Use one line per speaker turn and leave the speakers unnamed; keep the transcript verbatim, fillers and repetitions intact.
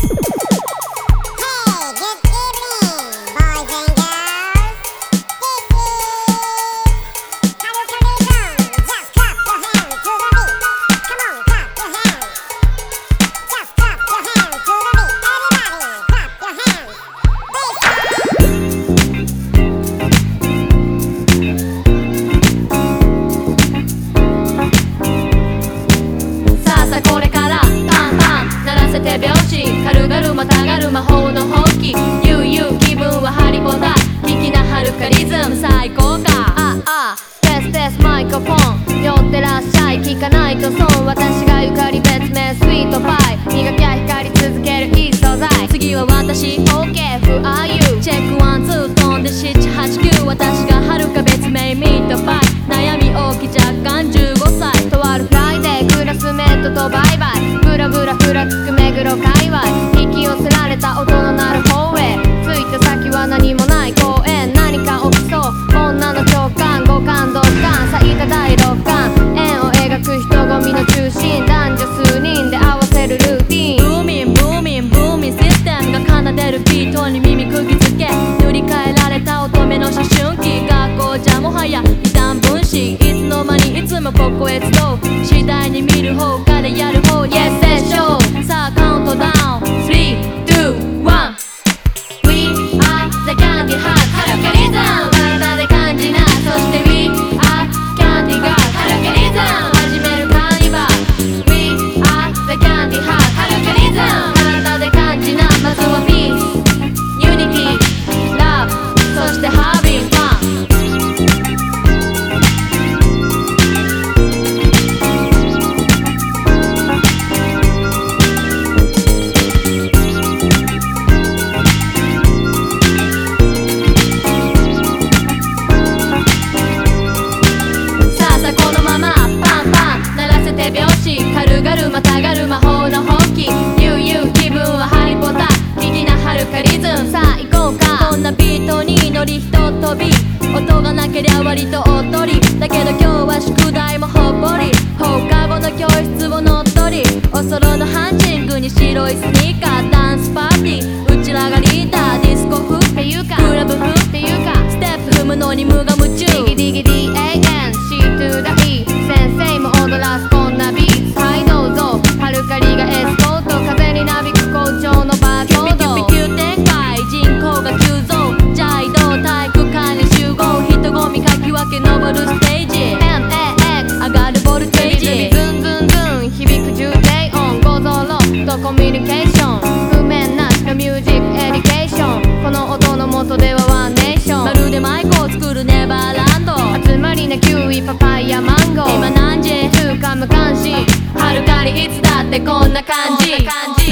手拍子軽々またがる魔法のほうき悠々気分はハリポタ聞きなはるかリズム最高かああテステスマイクロフォン寄ってらっしゃい聞かないと損私がゆかり別名スイートパイ磨きゃ光り続けるいい素材次は私 OK Who are you チェックワンツー飛んでななはちきゅう私がはるか別名ミートパイ悩み大き若干じゅうごさいとあるフライデークラスメートとバイバイブラブラふらつく目黒界隈引き寄せられた音の鳴る方へ着いた先は何もない公園何か起きそう女の直感五感独感咲いた第六感円を描く人混みの中心男女数人で合わせるルーティンブーミンブーミンブーミンシステムが奏でるビートに耳釘付け塗り替えられた乙女の思春期学校じゃもはや異端分子いつの間にいつもここへ集う次第に見る方からやる方 Yes and show さあカウントダウンスリー、ツー、ワン We are the candy heart はるかリズム体で感じなそして We are candy girl はるかリズム始めるカーニバル We are the candy heart はるかリズム体で感じなまずは Peace Unity Love そして Having fun手拍子軽々またがる魔法のほうき悠々気分はハリポタ聞きなはるかリズムさあ行こうかこんなビートに乗りひとっ飛び音がなけりゃ割とおっとりだけど今日は宿題もほっぽり放課後の教室を乗っ取りおそろのハンチングに白いスニーカーダンスパーティーうちらがリーダーディスコ風っていうかクラブ風っていうかステップ踏むのに無我夢中ディギディギ ディーエーエヌシー to the E 先生も踊らすこんなビーツはいどうぞハルカリがエスコート風になびく校長のバーコードキュピキュピ急展開人口が急増じゃあ移動体育館に集合人混みかき分け登るステージ エムエーエックス 上がるボルテージズンズンズン響く重低音ゴゾロとコミュニケーション譜面なしのミュージックエディケーションこの音の下ではワンネーションまるでマイクを作るネバーランド集まりなキウイパパイヤマンゴー今何時通過無関心ハルカリいつだってこんな感じ